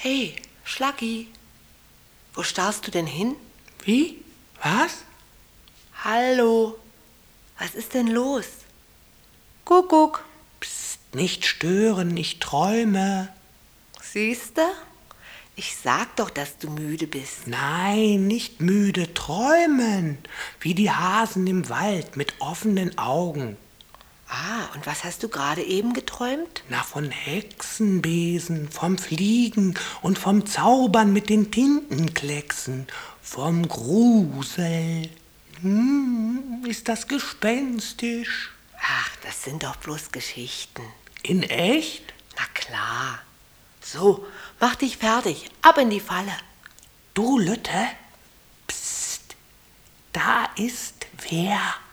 Hey, Schlacki, wo starrst du denn hin? Wie? Was? Hallo, was ist denn los? Kuckuck. Psst, nicht stören, ich träume. Siehste? Ich sag doch, dass du müde bist. Nein, nicht müde, träumen. Wie die Hasen im Wald mit offenen Augen. Ah, und was hast du gerade eben geträumt? Na, von Hexenbesen, vom Fliegen und vom Zaubern mit den Tintenklecksen, vom Grusel. Ist das gespenstisch? Ach, das sind doch bloß Geschichten. In echt? Na klar. So, mach dich fertig, ab in die Falle. Du, Lütte? Psst, da ist wer.